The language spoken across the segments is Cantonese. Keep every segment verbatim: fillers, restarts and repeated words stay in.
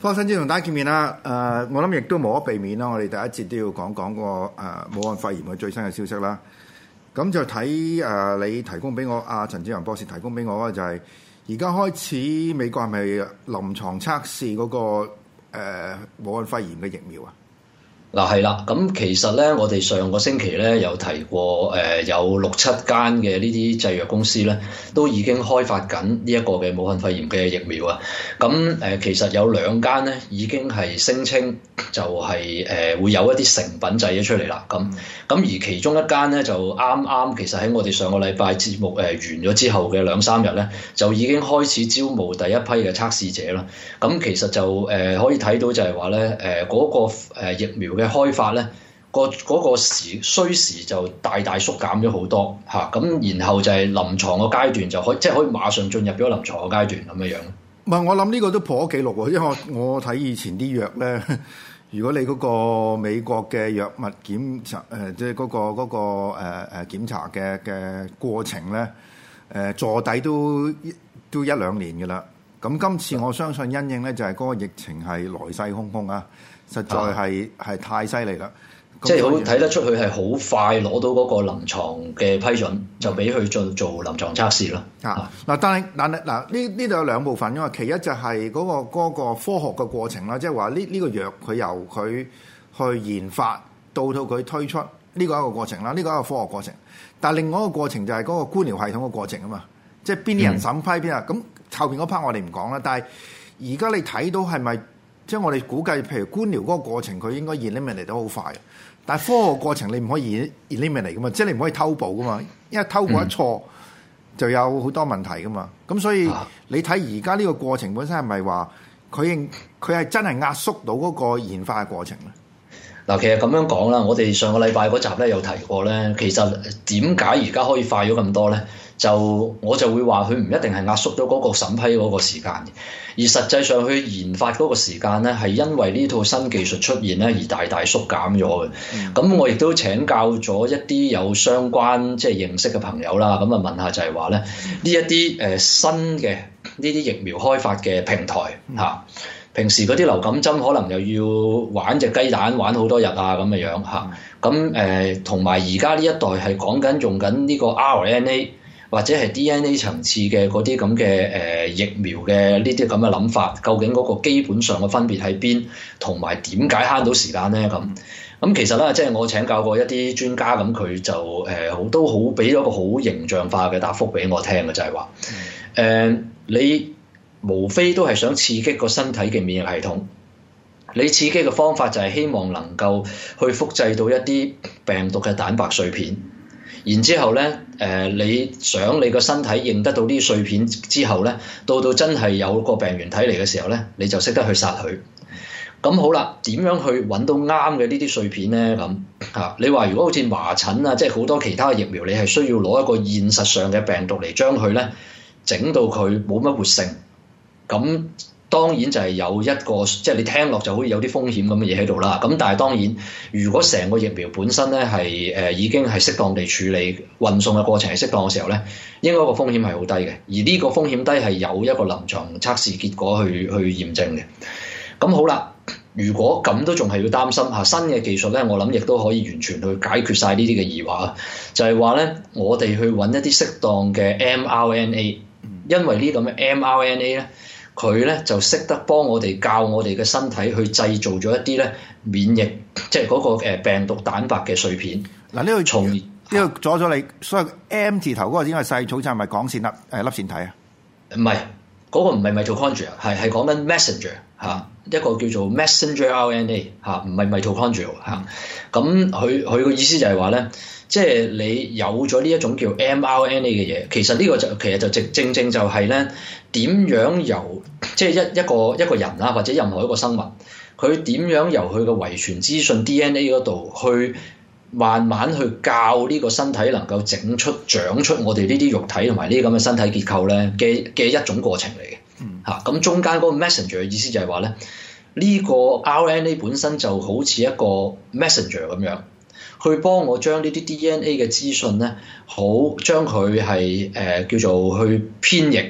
科生之同大家見面啦，誒、呃，我諗亦都無可避免啦。我哋第一節都要講講個誒武漢肺炎嘅最新嘅消息啦。咁就睇誒、呃、你提供俾我，阿、啊、陳志宏博士提供俾我嘅就係而家開始美國係咪臨床測試嗰、那個誒、呃、武漢肺炎嘅疫苗啊？ 嗱係啦，咁其實咧，我哋上個星期咧有提過，誒、呃、有六七間嘅呢啲製藥公司咧，都已經開發緊呢一個嘅武漢肺炎嘅疫苗啊。咁誒、呃、其實有兩間咧已經係聲稱就係、是、誒、呃、會有一啲成品製咗出嚟啦。咁咁而其中一間咧就啱啱其實喺我哋上個禮拜節目誒、呃、完咗之後嘅兩三日咧，就已經開始招募第一批嘅測試者啦。咁其實就誒、呃、可以睇到就係話咧，誒嗰個誒疫苗嘅開發咧，個嗰個時需時就大大縮減咗好多嚇，咁然後就係臨床個階段就可以即係可以馬上進入咗臨床個階段咁樣樣。 唔係，我諗呢個都破咗紀錄喎，因為我我睇以前啲藥咧，如果你嗰個美國嘅藥物檢查誒，即係嗰個嗰個誒誒檢查嘅嘅過程咧，誒坐底都都一兩年㗎啦。咁今次我相信因應咧就係嗰個疫情係來勢洶洶啊！實在係係、啊、太犀利啦！ 即係好睇得出佢係好快攞到嗰個臨床嘅批准，就俾佢做做臨床測試咯。 啊嗱，但係但係嗱呢呢度有兩部分，因為其一就係嗰、嗰個嗰個科學嘅過程啦，即係話呢呢個藥佢由佢去研發到到佢推出呢、呢個一個過程啦，呢、呢個一個科學過程。但係另外一個過程就係嗰個官僚系統嘅過程啊嘛，即係邊啲人審批邊啊？咁、嗯、後邊嗰 part 我哋唔講啦。但係而家你睇到係咪？即係我哋估計，譬如官僚嗰個過程，佢應該 eliminate 得好快。但係科學過程你唔可以 eliminate 噶嘛，即係你唔可以偷步噶嘛，因為偷步一錯就有好多問題噶嘛。咁所以你睇而家呢個過程本身係咪話佢佢係真係壓縮到嗰個研發嘅過程咧？ 嗱，其實咁樣講啦，我哋上個禮拜嗰集咧有提過咧，其實點解而家可以快咗咁多咧？就我就會話佢唔一定係壓縮咗嗰個審批嗰個時間，而實際上去研發嗰個時間咧，係因為呢套新技術出現咧而大大縮減咗嘅。咁、嗯、我亦都請教咗一啲有相關即係認識嘅朋友啦，咁啊問下就係話咧，呢一啲誒新嘅呢啲疫苗開發嘅平台嚇。嗯平時嗰啲流感針可能又要玩隻雞蛋玩好多日啊咁嘅樣嚇，咁誒同埋而家呢一代係講緊用緊呢個 R N A 或者係 D N A 層次嘅嗰啲咁嘅誒疫苗嘅呢啲咁嘅諗法，究竟嗰個基本上嘅分別喺邊，同埋點解慳到時間咧咁？咁其實咧，即係我請教過一啲專家，咁佢就誒好、呃、都好俾咗個好形象化嘅答覆俾我聽嘅，就係話誒你。無非都係想刺激個身體嘅免疫系統，你刺激嘅方法就係希望能夠去複製到一啲病毒嘅蛋白碎片，然之後咧，誒、呃、你想你個身體認得到啲碎片之後咧，到到真係有個病原體嚟嘅時候咧，你就識得去殺佢。咁好啦，點樣去揾到啱嘅呢啲碎片咧？咁嚇，你話如果好似麻疹啊，即係好多其他嘅疫苗，你係需要攞一個現實上嘅病毒嚟將佢咧整到佢冇乜活性。咁當然就係有一個，即係你聽落就好似有啲風險咁嘅嘢喺度啦。咁但係當然，如果成個疫苗本身咧係誒已經係適當地處理運送嘅過程係適當嘅時候咧，應該個風險係好低嘅。而呢個風險低係有一個臨床測試結果去去驗證嘅。咁好啦，如果咁都仲係要擔心嚇新嘅技術咧，我諗亦都可以完全去解決晒呢啲嘅疑惑啊。就係話咧，我哋去揾一啲適當嘅 M R N A， 因為呢咁嘅 M R N A 咧。佢咧就識得幫我哋教我哋嘅身體去製造咗一啲咧免疫，即係嗰個誒病毒蛋白嘅碎片。嗱，呢個從呢個阻咗你，所以 M 字頭嗰個應該係細草，就係咪講線粒誒粒線體啊？唔係，嗰個唔係 mitochondria，係係講緊 messenger 嚇，一個叫做 messenger R N A 嚇，唔係 mitochondria 嚇。咁佢佢個意思就係話咧。即係你有咗呢一種叫 M R N A 嘅嘢，其實呢個就其實就正正正就係咧點樣由即係一一個一個人啦，或者任何一個生物，佢點樣由佢嘅遺傳資訊 D N A 嗰度去慢慢去教呢個身體能夠整出長出我哋呢啲肉體同埋呢啲咁嘅身體結構咧嘅嘅一種過程嚟嘅。嗯，嚇咁中間嗰個 messenger 嘅意思就係話咧呢個 R N A 本身就好似一個 messenger 咁樣。去幫我將呢啲 D N A 嘅資訊咧，好將佢係誒叫做去編譯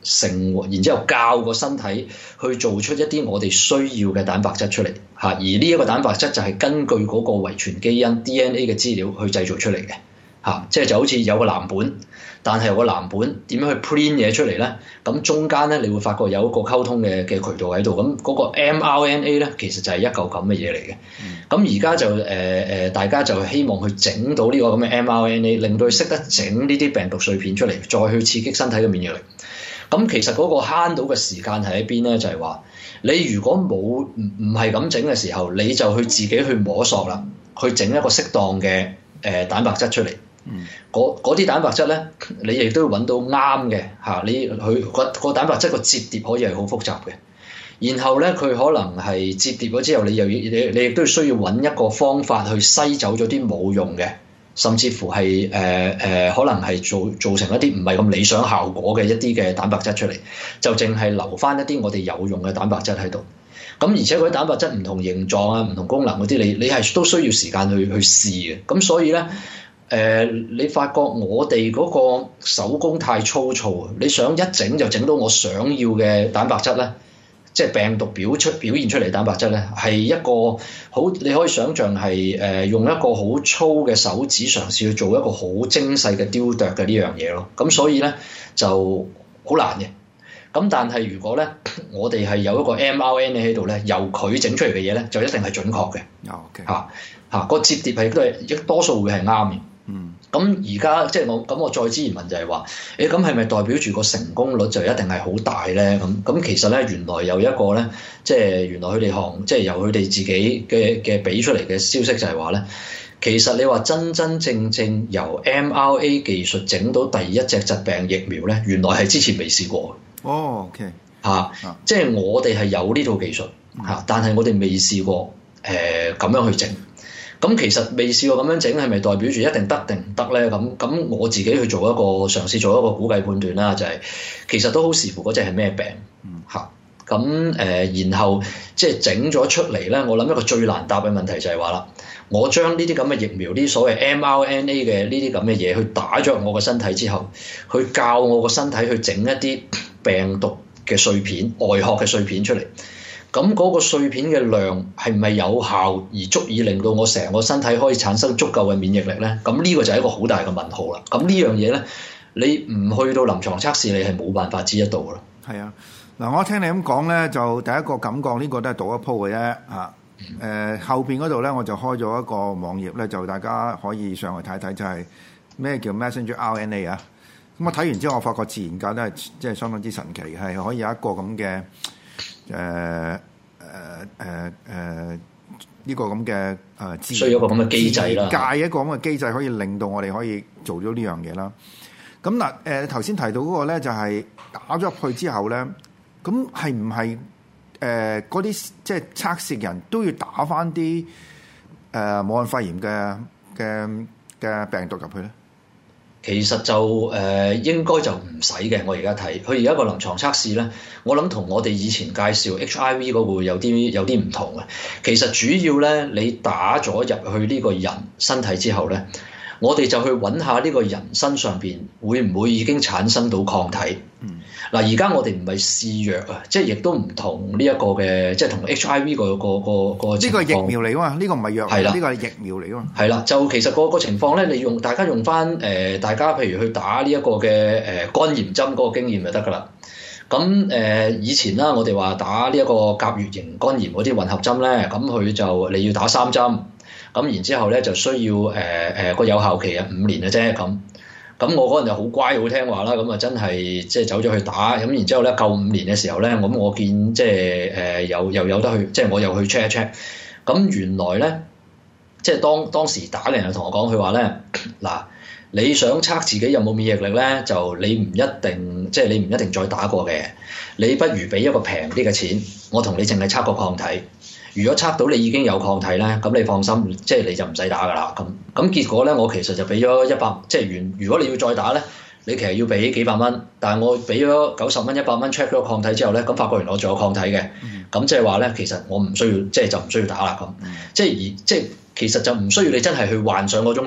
成，然之後教個身體去做出一啲我哋需要嘅蛋白質出嚟嚇，而呢一個蛋白質就係根據嗰個遺傳基因 D N A 嘅資料去製造出嚟嘅嚇，即係就好似有個藍本，但係有個藍本點樣去 print 嘢出嚟咧？咁中間咧，你會發覺有一個溝通嘅嘅渠道喺度，咁嗰個 mRNA 咧，其實就係一嚿咁嘅嘢嚟嘅。咁而家就誒誒、呃，大家就希望去整到呢個咁嘅 mRNA，令到佢識得整呢啲病毒碎片出嚟，再去刺激身體嘅免疫力。咁其實嗰個慳到嘅時間係喺邊咧？就係、是、話你如果冇唔唔係咁整嘅時候，你就去自己去摸索啦，去整一個適當嘅誒、呃、蛋白質出嚟。嗰啲、嗯、蛋白質咧，你亦都要揾到啱嘅嚇。你佢個個蛋白質個摺疊可以係好複雜嘅，然後咧佢可能係摺疊咗之後，你又要你你亦都需要揾一個方法去篩走咗啲冇用嘅，甚至乎係誒誒可能係做造成一啲唔係咁理想效果嘅一啲嘅蛋白質出嚟，就淨係留翻一啲我哋有用嘅蛋白質喺度。咁而且嗰啲蛋白質唔同形狀啊、唔同功能嗰啲，你你係都需要時間去去試嘅。咁所以咧。誒、呃，你發覺我哋嗰個手工太粗糙啊！你想一整就整到我想要嘅蛋白質咧，即係病毒表出表現出嚟蛋白質咧，係一個好你可以想像係誒、呃、用一個好粗嘅手指嘗試去做一個好精細嘅雕琢嘅呢樣嘢咯。咁所以咧就好難嘅。咁但係如果咧我哋係有一個 mRNA 喺度咧，由佢整出嚟嘅嘢咧，就一定係準確嘅。 OK 嚇嚇個摺疊係都係多數會係啱嘅。 嗯， 咁而家即係我咁我再之言問就係話，誒咁係咪代表住個成功率就一定係好大咧？咁咁其實咧原來有一個咧，即係原來佢哋行即係由佢哋自己嘅嘅俾出嚟嘅消息就係話咧，其實你話真真正正由 mRNA 技術整到第一隻疾病疫苗咧，原來係之前未試過。 哦 ，OK 嚇、啊，啊、即係我哋係有呢套技術嚇，嗯、但係我哋未試過誒咁、呃、樣去整。咁其實未試過咁樣整，係咪代表住一定得定唔得咧？咁咁我自己去做一個嘗試，做一個估計判斷啦，就係、是、其實都好視乎嗰隻係咩病嚇。咁誒、嗯呃，然後即係整咗出嚟咧，我諗一個最難答嘅問題就係話啦，我將呢啲咁嘅疫苗，呢啲所謂 mRNA 嘅呢啲咁嘅嘢，去打咗我個身體之後，去教我個身體去整一啲病毒嘅碎片、外殼嘅碎片出嚟。咁嗰個碎片嘅量係唔係有效而足以令到我成個身體可以產生足夠嘅免疫力咧？咁呢個就係一個好大嘅問號啦。咁呢樣嘢咧，你唔去到臨床測試，你係冇辦法知得到咯。 係啊，嗱，我聽你咁講咧，就第一個感覺呢個都係賭一鋪嘅啫嚇。誒、呃、後邊嗰度咧，我就開咗一個網頁咧，就大家可以上去睇睇，就係、是、咩叫 Messenger R N A 啊。咁我睇完之後，我發覺自然界都係即係相當之神奇，係可以有一個咁嘅。誒誒誒誒呢個咁嘅誒， 需要一個咁嘅機制啦， 界一個咁嘅機制可以令到我哋可以做咗呢樣嘢啦。咁嗱誒頭先提到嗰個咧，就係打咗入去之後咧，咁係唔係誒嗰啲即係測試人都要打返啲誒武漢肺炎嘅嘅嘅病毒入去咧？ 其實就誒、呃、應該就唔使嘅，我而家睇佢而家個臨床測試咧，我諗同我哋以前介紹 H I V 嗰個有啲有啲唔同嘅。其實主要咧，你打咗入去呢個人身體之後咧，我哋就去揾下呢個人身上邊會唔會已經產生到抗體。嗯。嗱，而家我哋唔係試藥啊，即係亦都唔同呢一個嘅，即係同 H I V 個個個個情況。呢個係疫苗嚟㗎嘛？呢個唔係藥，係啦，呢個係疫苗嚟㗎嘛？係啦，就其實個個情況咧，你用大家用翻誒、呃，大家譬如去打呢一個嘅誒、呃、肝炎針嗰個經驗就得㗎啦。咁誒、呃、以前啦，我哋話打呢一個甲乙型肝炎嗰啲混合針咧，咁佢就你要打三針，咁然之後咧就需要誒誒個有效期係五年嘅啫咁。咁我嗰陣就好乖好聽話啦，咁啊真係即係走咗去打，咁然之後咧夠五年嘅時候咧，咁我見即係誒又又有得去，即係我又去 check 一 check。咁原來咧，即係當當時打嘅人就同我講，佢話咧嗱，你想測自己有冇免疫力咧，就你唔一定，即係你唔一定再打過嘅，你不如俾一個平啲嘅錢，我同你淨係測個抗體。如果測到你已經有抗體咧，咁你放心，即係你就唔使打噶啦。咁咁結果咧，我其實就俾咗一百，即係原如果你要再打咧，你其實要俾幾百蚊。但係我俾咗九十蚊、一百蚊 check 咗抗體之後咧，咁發覺原來我仲有抗體嘅。咁即係話咧，其實我唔需要，即係就唔需要打啦。咁即係而即係其實就唔需要你真係去患上嗰種病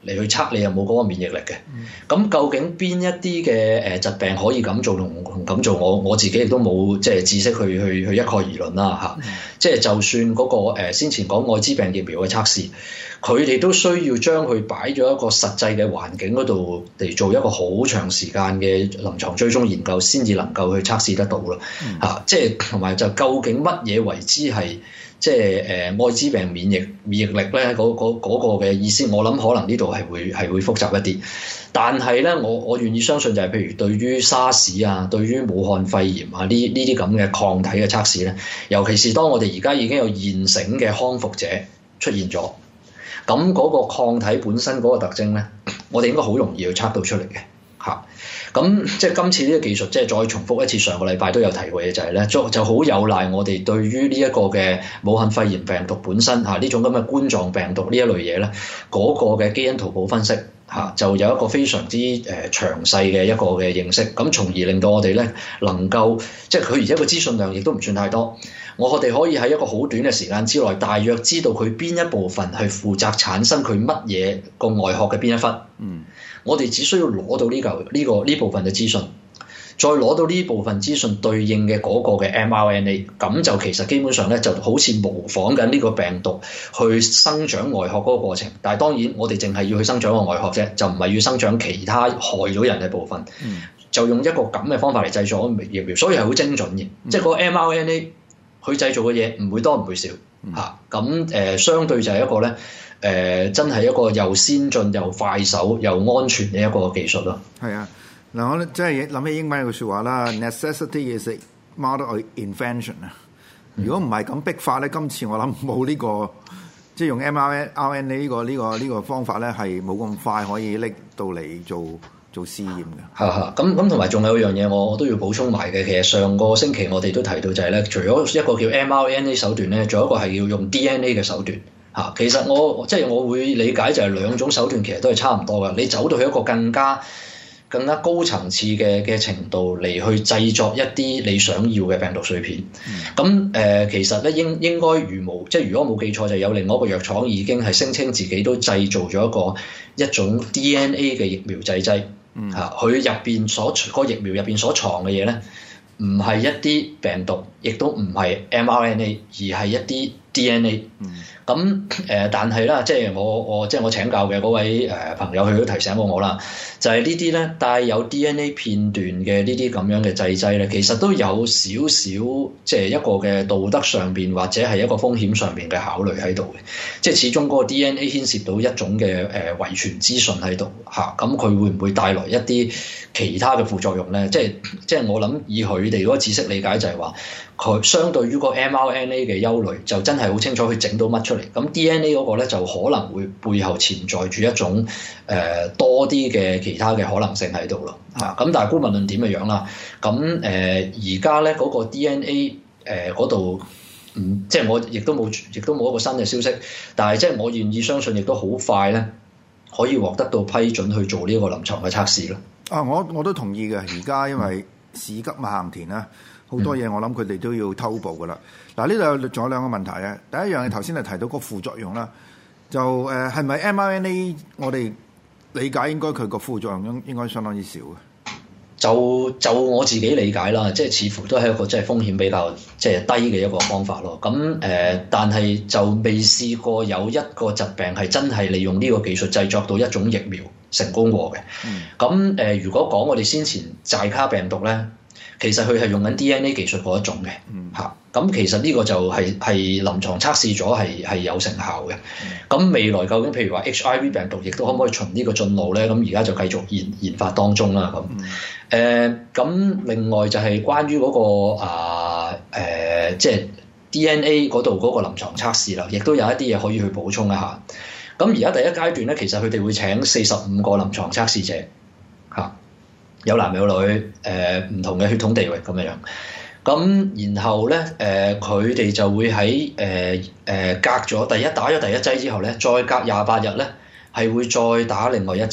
嚟去測你有冇嗰個免疫力嘅。咁、嗯、究竟邊一啲嘅誒疾病可以咁做同同咁做？我我自己亦都冇即係知識去去去一概而論啦嚇。嗯、即係就算嗰、嗰個、呃、先前講愛滋病疫苗嘅測試，佢哋都需要將佢擺咗一個實際嘅環境嗰度嚟做一個好長時間嘅臨床追蹤研究，先至能夠去測試得到咯嚇、嗯啊。即係同埋就究竟乜嘢為之係？即係誒愛滋病免疫免疫力咧，嗰嗰嗰個嘅意思，我諗可能呢度係會係會複雜一啲。但係咧，我我願意相信就係譬如對於沙士啊，對於武漢肺炎啊呢呢啲咁嘅抗體嘅測試咧，尤其是當我哋而家已經有現成嘅康復者出現咗，咁嗰個抗體本身嗰個特徵咧，我哋應該好容易去測到出嚟嘅嚇。咁即係今次呢個技術，即係再重複一次上個禮拜都有提過嘅，就係咧，就就好有賴我哋對於呢一個嘅武漢肺炎病毒本身嚇呢種咁嘅冠狀病毒呢一類嘢咧，嗰個嘅基因圖譜分析嚇就有一個非常之誒詳細嘅一個嘅認識，咁從而令到我哋咧能夠即係佢而家個資訊量亦都唔算太多，我哋可以喺一個好短嘅時間之內，大約知道佢邊一部分係負責產生佢乜嘢個外殼嘅邊一忽。嗯。我哋只需要攞到呢嚿呢個呢部分嘅資訊，再攞到呢部分資訊對應嘅嗰個嘅 mRNA， 咁就其實基本上咧就好似模仿緊呢個病毒去生長外殼嗰個過程。但係當然我哋淨係要去生長個外殼啫，就唔係要生長其他害咗人嘅部分。嗯、就用一個咁嘅方法嚟製造疫苗，所以係好精準嘅。嗯、即係個 mRNA 佢製造嘅嘢唔會多唔會少嚇。咁誒、嗯呃、相對就係一個咧。誒、呃、真係一個又先進又快手又安全嘅一個技術咯。係啊，嗱我即係諗起英文有句説話啦 ，necessity is a mother of invention 啊。如果唔係咁逼法咧，今次我諗冇呢個即係用 mRNA 呢個呢個呢個方法咧，係冇咁快可以拎到嚟做做試驗嘅。 係係，咁咁同埋仲有一樣嘢，我我都要補充埋嘅。其實上個星期我哋都提到就係咧，除咗一個叫 mRNA 手段咧，仲有一個係要用 D N A 嘅手段。嚇，其實我即係我會理解就係兩種手段其實都係差唔多嘅。你走到去一個更加更加高層次嘅嘅程度嚟去製作一啲你想要嘅病毒碎片。咁誒、嗯呃，其實咧應應該如無即係如果冇記錯，就有另外一個藥廠已經係聲稱自己都製造咗一個一種 D N A 嘅疫苗製劑。嚇，佢入邊所個疫苗入邊所藏嘅嘢咧，唔係一啲病毒，亦都唔係 mRNA， 而係一啲 D N A。咁誒、呃，但係啦，即係我我即係我請教嘅嗰位誒、呃、朋友，佢都提醒過我啦，就係、是、呢啲咧帶有 D N A 片段嘅呢啲咁樣嘅製劑咧，其實都有少少即係一個嘅道德上邊或者係一個風險上邊嘅考慮喺度嘅，即係始終嗰個 D N A 牽涉到一種嘅誒、呃、遺傳資訊喺度嚇，咁、啊、佢會唔會帶來一啲其他嘅副作用咧？即係即係我諗以佢哋嗰個知識理解就係話，佢相對於個 mRNA 嘅憂慮，就真係好清楚佢整到乜出嚟。咁 D N A 嗰個咧就可能會背後潛在住一種誒、呃、多啲嘅其他嘅可能性喺度咯嚇。咁、啊、但係姑勿論點嘅樣啦，咁誒而家咧嗰個 D N A 誒嗰度，嗯，即係我亦都冇亦都冇一個新嘅消息，但係即係我願意相信，亦都好快咧可以獲得到批准去做呢個臨床嘅測試咯。 啊，我我都同意嘅。而家因為事急馬行田啦。好多嘢我諗佢哋都要偷步噶啦。嗱，呢度仲有兩個問題啊。第一樣係頭先係提到個副作用啦，就誒係咪 mRNA 我哋理解應該佢個副作用應應該相當之少嘅。 就就我自己理解啦，即係似乎都係一個即係風險比較即係低嘅一個方法咯。咁誒、呃，但係就未試過有一個疾病係真係利用呢個技術製作到一種疫苗成功過嘅。咁誒、嗯呃，如果講我哋先前寨卡病毒咧。其實佢係用緊 D N A 技術嗰一種嘅嚇，咁、嗯、其實呢個就係、是、係臨床測試咗係係有成效嘅。咁、嗯、未來究竟譬如話 H I V 病毒亦都可唔可以循呢個進路咧？咁而家就繼續研研發當中啦。咁誒，咁、嗯呃、另外就係關於嗰、那個啊誒，即、呃、係、就是、D N A 嗰度嗰個臨床測試啦，亦都有一啲嘢可以去補充一下。咁而家第一階段咧，其實佢哋會請四十五個臨床測試者嚇。有男有女，誒、呃、唔同嘅血統地域咁樣樣，咁然後咧，誒佢哋就會喺誒誒隔咗第一打咗第一劑之後咧，再隔廿八日咧，係會再打另外一劑嚇，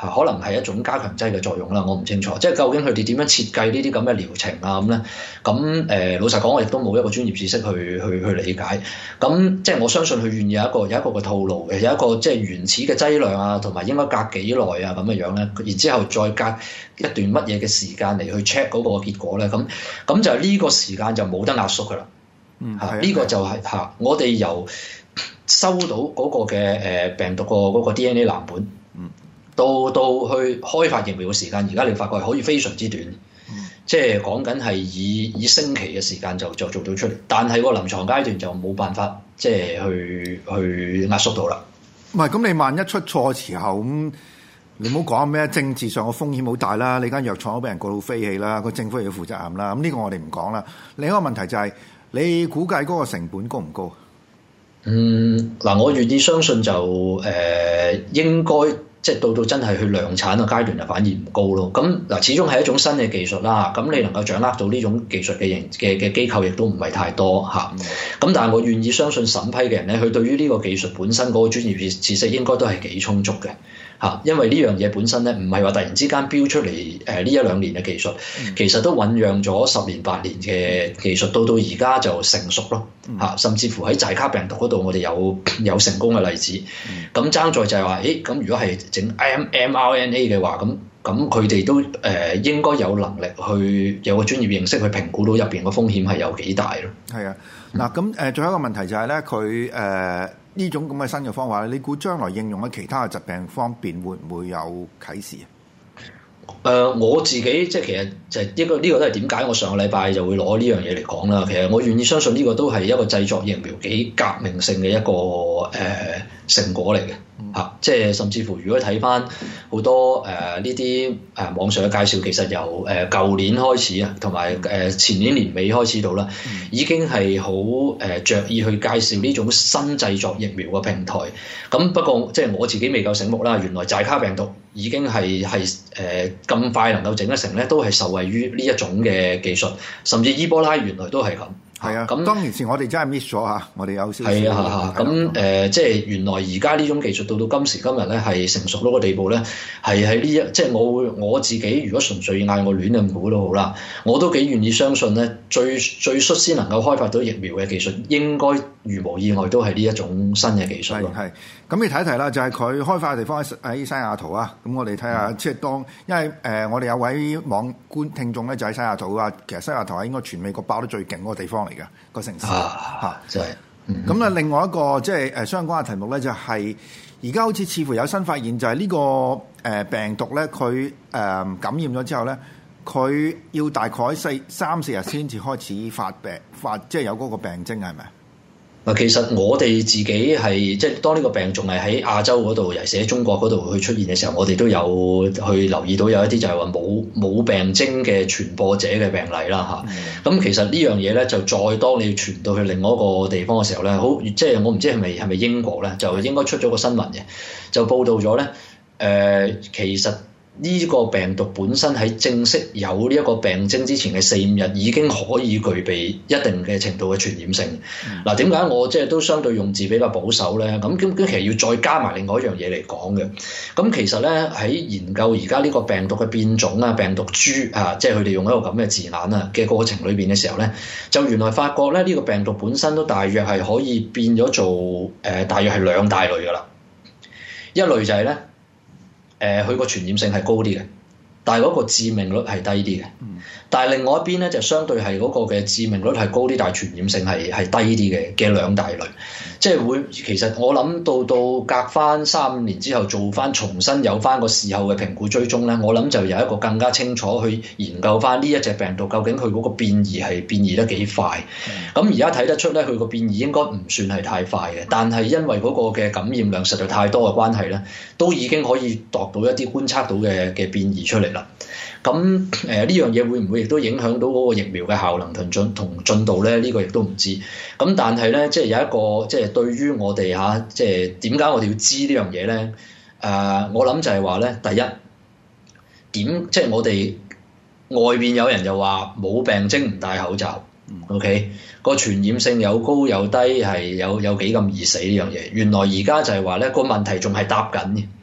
可能係一種加強劑嘅作用啦，我唔清楚。即係究竟佢哋點樣設計呢啲咁嘅療程啊咁咧？咁誒、呃、老實講，我亦都冇一個專業知識去去去理解。咁即係我相信佢願意有一個有一個嘅套路嘅，有一個即係原始嘅劑量啊，同埋應該隔幾耐啊咁嘅樣咧。然之後再隔一段乜嘢嘅時間嚟去 check 嗰個結果咧。咁咁就呢個時間就冇得壓縮噶啦。 嗯， 嚇呢個就係、是、嚇我哋由收到嗰個嘅誒病毒個嗰個 D N A 藍本。嗯。到到去開發疫苗嘅時間，而家你發覺係可以非常之短，嗯、即係講緊係以以星期嘅時間就就做到出嚟，但係個臨床階段就冇辦法即係去去壓縮到啦。 唔係咁，你萬一出錯時候咁，你唔好講咩政治上嘅風險好大啦，你間藥廠都俾人告到飛起啦，個政府又要負責任啦。咁呢個我哋唔講啦。另一個問題就係、是、你估計嗰個成本高唔高？嗯， 嗱，我願意相信就誒、呃、應該。即係到到真係去量產嘅階段就反而唔高咯。咁嗱，始終係一種新嘅技術啦。咁你能夠掌握到呢種技術嘅型嘅嘅機構亦都唔係太多嚇。咁、嗯、但係我願意相信審批嘅人咧，佢對於呢個技術本身嗰個專業知識應該都係幾充足嘅嚇。因為呢樣嘢本身咧唔係話突然之間標出嚟誒呢一兩年嘅技術，嗯、其實都醖釀咗十年八年嘅技術，到到而家就成熟咯嚇。嗯、甚至乎喺寨卡病毒嗰度，我哋有有成功嘅例子。咁爭、嗯、在就係話，誒咁如果係整 mRNA 嘅話，咁咁佢哋都誒、呃、應該有能力去有個專業認識去評估到入邊個風險係有幾大咯。係啊， 嗱咁誒，最後一個問題就係咧，佢誒呢種咁嘅新嘅方法咧，你估將來應用喺其他嘅疾病方面會唔會有啟示啊？ 誒、呃、我自己即係其實就係一個呢個都係點解我上個禮拜就會攞呢樣嘢嚟講啦。其實我願意相信呢個都係一個製作疫苗幾革命性嘅一個誒、呃、成果嚟嘅嚇。即係甚至乎如果睇翻好多誒呢啲誒網上嘅介紹，其實由誒舊、呃、年開始啊，同埋誒前年年尾開始到啦，嗯、已經係好誒著意去介紹呢種新製作疫苗嘅平台。咁不過即係我自己未夠醒目啦，原來寨卡病毒已經係係誒咁快能夠整得成咧，都係受惠於呢一種嘅技術，甚至伊波拉原來都係咁。 係啊，咁當其時我哋真係 miss 咗嚇，我哋有少少。 係啊，咁誒、呃，即係原來而家呢種技術到到今時今日咧，係成熟到個地步咧，係喺呢一，即係我會我自己，如果純粹嗌我亂咁估都好啦，我都幾願意相信咧，最最率先能夠開發到疫苗嘅技術，應該如無意外都係呢一種新嘅技術咯。係，咁你睇一睇啦，就係、是、佢開發嘅地方喺喺西雅圖啊。咁我哋睇下，嗯、即係當，因為誒、呃、我哋有位網觀聽眾咧，就喺西雅圖啊。其實西雅圖係應該全美國爆得最勁嗰個地方嚟嘅。個城市嚇，即係咁啊！另外一個即係誒相關嘅題目咧，就係而家好似似乎有新發現，就係呢個誒病毒咧，佢誒感染咗之後咧，佢要大概四三四日先至開始發病發，即係有嗰個病徵，係咪？嗱，其實我哋自己係即係當呢個病仲係喺亞洲嗰度，尤其是喺中國嗰度去出現嘅時候，我哋都有去留意到有一啲就係話冇冇病徵嘅傳播者嘅病例啦嚇。咁、嗯、其實呢樣嘢咧，就再當你要傳到去另外一個地方嘅時候咧，好即係我唔知係咪係咪英國咧，就應該出咗個新聞嘅，就報道咗咧誒，其實。呢個病毒本身喺正式有呢一個病徵之前嘅四五日已經可以具備一定嘅程度嘅傳染性。嗱、嗯，點解我即係都相對用字比較保守咧？咁咁其實要再加埋另外一樣嘢嚟講嘅。咁其實咧喺研究而家呢個病毒嘅變種啊、病毒株啊，即係佢哋用一個咁嘅字眼啊嘅過程裏邊嘅時候咧，就原來發覺咧呢個病毒本身都大約係可以變咗做誒、呃，大約係兩大類噶啦。一類就係咧。誒佢個傳染性係高啲嘅，但係嗰個致命率係低啲嘅。嗯、但係另外一邊咧就相對係嗰個嘅致命率係高啲，但係傳染性係係低啲嘅嘅兩大類。嗯、即係會其實我諗到到隔翻三五年之後做翻重新有翻個事後嘅評估追蹤咧，我諗就有一個更加清楚去研究翻呢一隻病毒究竟佢嗰個變異係變異得幾快。咁而家睇得出咧，佢個變異應該唔算係太快嘅，但係因為嗰個嘅感染量實在太多嘅關係咧，都已經可以度到一啲觀察到嘅嘅變異出嚟啦。咁誒呢樣嘢會唔會亦都影響到嗰個疫苗嘅效能同進同進度咧？呢、呢個亦都唔知。咁但係咧，即係有一個即係對於我哋嚇，即係點解我哋要知呢樣嘢咧？誒、呃，我諗就係話咧，第一點即係我哋外邊有人就話冇病徵唔戴口罩、嗯、，OK 個傳染性有高有低，係有有幾咁易死呢樣嘢。原來而家就係話咧個問題仲係答緊嘅。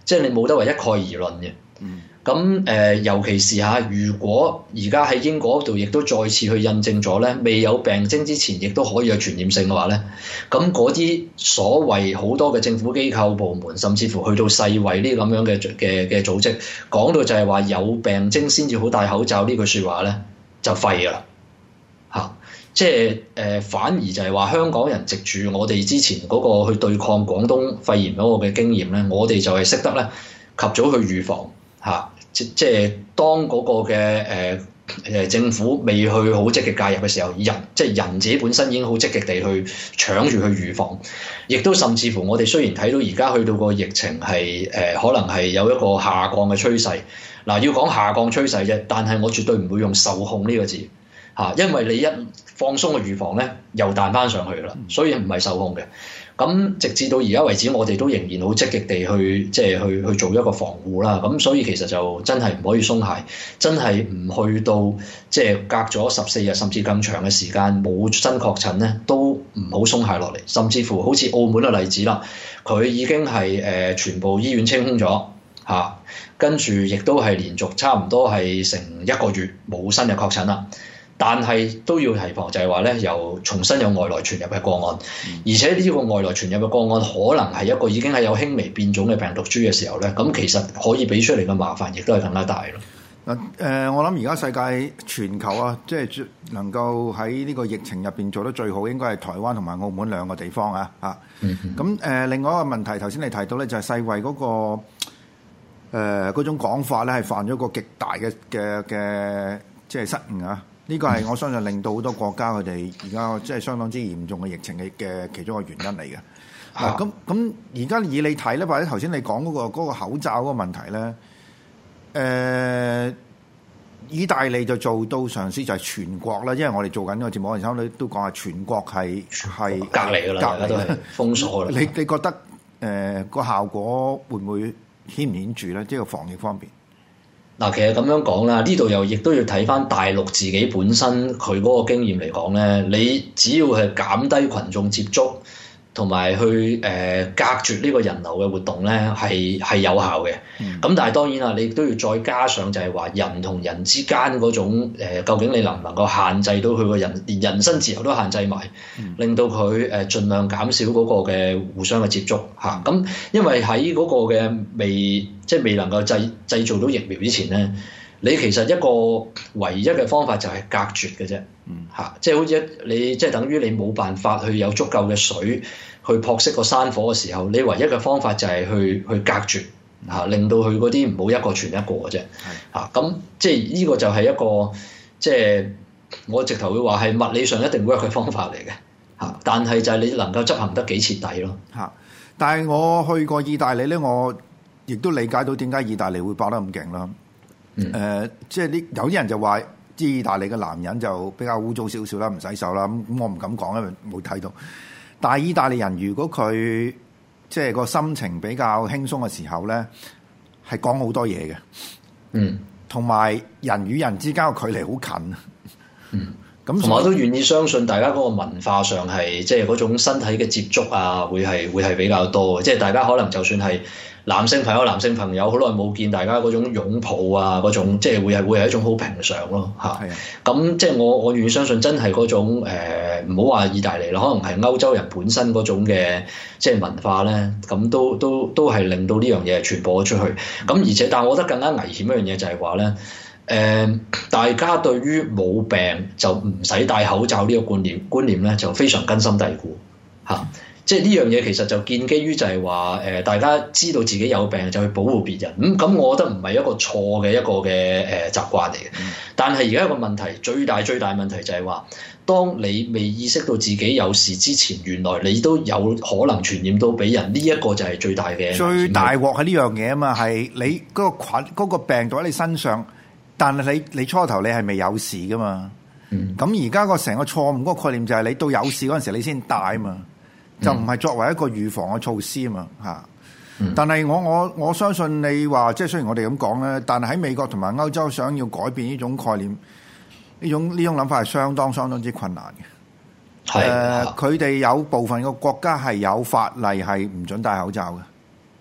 即係你冇得話一概而論嘅。 嗯。 咁誒、呃，尤其是嚇，如果而家喺英國度，亦都再次去印證咗咧，未有病徵之前，亦都可以有傳染性嘅話咧，咁嗰啲所謂好多嘅政府機構部門，甚至乎去到世衛呢啲咁樣嘅嘅嘅組織，講到就係話有病徵先至好戴口罩呢句説話咧，就廢㗎啦嚇。即係誒、呃，反而就係話香港人藉住我哋之前嗰個去對抗廣東肺炎嗰個嘅經驗咧，我哋就係識得咧及早去預防嚇。啊即即係當嗰個嘅誒誒政府未去好積極介入嘅時候，人即係人自己本身已經好積極地去搶住去預防，亦都甚至乎我哋雖然睇到而家去到個疫情係誒、呃、可能係有一個下降嘅趨勢，嗱、呃、要講下降趨勢啫，但係我絕對唔會用受控呢個字嚇、啊，因為你一放鬆嘅預防咧，又彈翻上去啦，所以唔係受控嘅。咁直至到而家為止，我哋都仍然好積極地去即係去去做一個防護啦。咁所以其實就真係唔可以鬆懈，真係唔去到即係隔咗十四日甚至更長嘅時間冇新確診咧，都唔好鬆懈落嚟。甚至乎好似澳門嘅例子啦，佢已經係誒、呃、全部醫院清空咗嚇，跟住亦都係連續差唔多係成一個月冇新嘅確診啦。但係都要提防，就係話咧，又重新有外來傳入嘅個案，而且呢個外來傳入嘅個案可能係一個已經係有輕微變種嘅病毒株嘅時候咧，咁其實可以俾出嚟嘅麻煩亦都係更加大咯。 嗱誒、呃，我諗而家世界全球啊，即係能夠喺呢個疫情入邊做得最好，應該係台灣同埋澳門兩個地方啊嚇。咁誒、嗯哼呃，另外一個問題，頭先你提到咧，就係世衛嗰、那個誒嗰、呃、種講法咧，係犯咗個極大嘅嘅嘅即係失誤啊！呢個係我相信令到好多國家佢哋而家即係相當之嚴重嘅疫情嘅嘅其中一個原因嚟嘅。嗱咁咁而家以你睇咧，或者頭先你講嗰個嗰個口罩嗰個問題咧，誒、呃，意大利就做到嘗試就係全國啦，因為我哋做緊呢個節目，我哋差唔多都講係全國係係隔離㗎啦，大家都係封鎖啦。 你你覺得誒個、呃、效果會唔會顯唔顯著咧？即係個防疫方面。 嗱，其實咁樣講啦，呢度又亦都要睇翻大陸自己本身佢嗰個經驗嚟講咧，你只要係減低群眾接觸，同埋去誒、呃、隔絕呢個人流嘅活動咧，係係有效嘅。咁、嗯、但係當然啦，你都要再加上就係話人同人之間嗰種、呃、究竟你能唔能夠限制到佢個人連人身自由都限制埋，嗯、令到佢誒盡量減少嗰個嘅互相嘅接觸嚇。咁、啊、因為喺嗰個嘅未即係未能夠製製造到疫苗之前咧，你其實一個唯一嘅方法就係隔絕嘅啫。嗯，嚇，即係好似你即係等於你冇辦法去有足夠嘅水去撲熄個山火嘅時候，你唯一嘅方法就係去去隔絕嚇，令到佢嗰啲唔好一個傳一個嘅啫。係嚇，咁即係呢個就係一個即係我直頭會話係物理上一定 work 嘅方法嚟嘅嚇，但係就係你能夠執行得幾徹底咯嚇。 但係我去過意大利咧，我亦都理解到點解意大利會爆得咁勁啦。誒、嗯呃，即係啲有啲人就話。意大利嘅男人就比較污糟少少啦，唔洗手啦。咁咁我唔敢講，因為冇睇到。但係意大利人如果佢即係個心情比較輕鬆嘅時候咧，係講好多嘢嘅。嗯，同埋人與人之間嘅距離好近。 嗯，咁同埋我都願意相信大家嗰個文化上係即係嗰種身體嘅接觸啊，會係會係比較多嘅。即係大家可能就算係男性朋友、男性朋友好耐冇見，大家嗰種擁抱啊，嗰種即係會係會係一種好平常咯嚇。係啊，咁即係我我願意相信真係嗰種誒唔好話意大利啦，可能係歐洲人本身嗰種嘅即係文化咧，咁都都都係令到呢樣嘢傳播咗出去。咁而且，但係我覺得更加危險一樣嘢就係話咧，誒、呃、大家對於冇病就唔使戴口罩呢個觀念觀念咧，就非常根深蒂固嚇。啊即係呢樣嘢其實就建基於就係話誒，大家知道自己有病就去保護別人咁，咁、嗯、我覺得唔係一個錯嘅一個嘅誒習慣嚟嘅。嗯、但係而家一個問題，最大最大問題就係話，當你未意識到自己有事之前，原來你都有可能傳染到俾人，呢、這、一個就係最大嘅最大鑊係呢樣嘢啊嘛，係你嗰個菌嗰、嗰個病毒喺你身上，但係你你初頭你係未有事噶嘛。咁而家個成個錯誤嗰個概念就係你到有事嗰陣時你先戴啊嘛。就唔係作為一個預防嘅措施啊嘛嚇，嗯、但係我我我相信你話即係雖然我哋咁講咧，但係喺美國同埋歐洲想要改變呢種概念，呢種呢種諗法係相當相當之困難嘅。係誒的，佢哋、呃、有部分嘅國家係有法例係唔准戴口罩嘅。 嗯，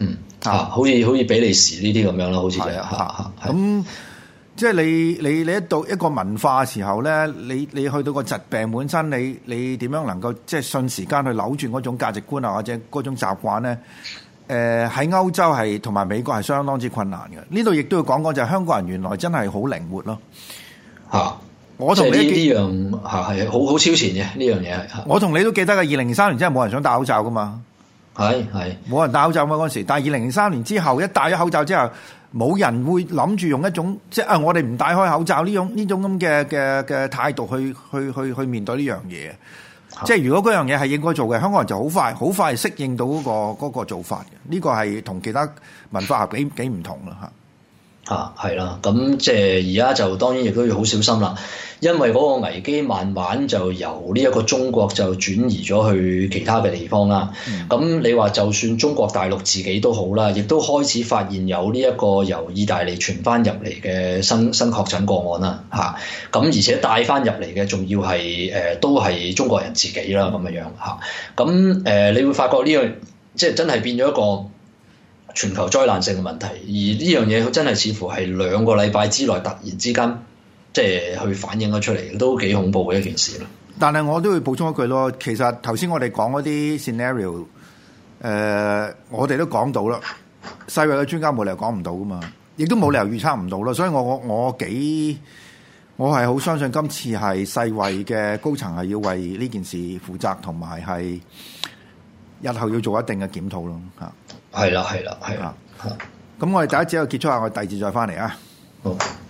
啊，好似好似比利時呢啲咁樣咯，好似就係啊咁。即係你你你一到一個文化嘅時候咧，你你去到個疾病本身，你你點樣能夠即係順時間去扭轉嗰種價值觀啊，或者嗰種習慣咧？誒、呃、喺歐洲係同埋美國係相當之困難嘅。呢度亦都要講講就係香港人原來真係好靈活咯。嚇、啊！我同你呢呢樣嚇係好好超前嘅呢樣嘢係。 我同你都記得嘅，二零零三年真係冇人想戴口罩噶嘛。 係係冇人戴口罩嘛嗰陣時，但係二零零三年之後一戴咗口罩之後。冇人會諗住用一種即係啊，我哋唔戴開口罩呢種呢種咁嘅嘅嘅態度去去去去面對呢樣嘢。即係如果嗰樣嘢係應該做嘅，香港人就好快好快適應到嗰個嗰個做法嘅。呢個係同其他文化係幾幾唔同啦嚇。 啊，係啦，咁即係而家就當然亦都要好小心啦，因為嗰個危機慢慢就由呢一個中國就轉移咗去其他嘅地方啦。咁、嗯、你話就算中國大陸自己都好啦，亦都開始發現有呢一個由意大利傳翻入嚟嘅新新確診個案啦，嚇、啊。咁而且帶翻入嚟嘅仲要係誒、呃、都係中國人自己啦咁樣樣嚇。咁、啊、誒、呃、你會發覺呢樣即係真係變咗一個全球災難性嘅問題，而呢樣嘢真係似乎係兩個禮拜之內突然之間即係去反映咗出嚟，都幾恐怖嘅一件事咯。 但係我都會補充一句咯，其實頭先我哋講嗰啲 scenario，誒、呃，我哋都講到啦，世衛嘅專家冇理由講唔到噶嘛，亦都冇理由預測唔到啦。所以我我我幾我係好相信今次係世衛嘅高層係要為呢件事負責，同埋係日後要做一定嘅檢討咯嚇。 係啦，係啦，係啦。 咁我哋第一節就結束下，我哋第二節再翻嚟啊。 好。